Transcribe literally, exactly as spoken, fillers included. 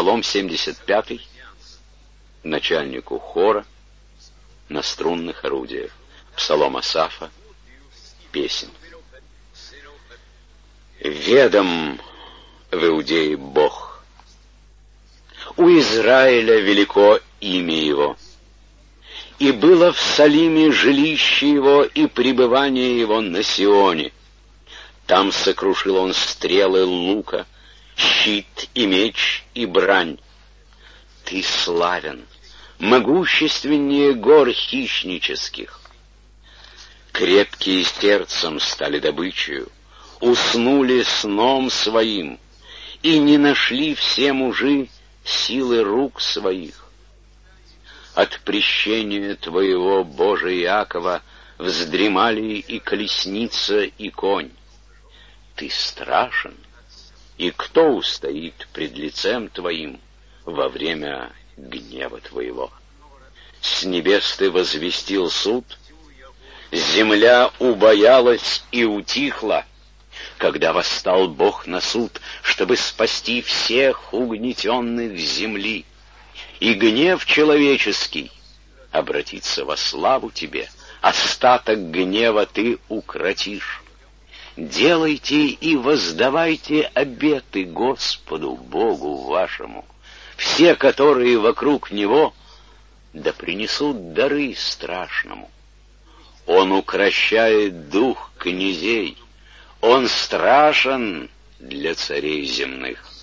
Псалом семьдесят пятый, начальнику хора на струнных орудиях. Псалом Асафа, песнь. Ведом в Иудее Бог, у Израиля велико имя Его, и было в Салиме жилище Его и пребывание Его на Сионе. Там сокрушил Он стрелы лука, щит и меч и брань. Ты славен, могущественнее гор хищнических. Крепкие сердцем стали добычею, уснули сном своим, и не нашли все мужи силы рук своих. От прещения Твоего, Боже Иакова, вздремали и колесница, и конь. Ты страшен, и кто устоит пред лицем Твоим во время гнева Твоего? С небес Ты возвестил суд, земля убоялась и утихла, когда восстал Бог на суд, чтобы спасти всех угнетенных земли. И гнев человеческий обратится во славу Тебе, остаток гнева Ты укротишь. Делайте и воздавайте обеты Господу Богу вашему. Все, которые вокруг Него, да принесут дары страшному. Он укрощает дух князей, Он страшен для царей земных.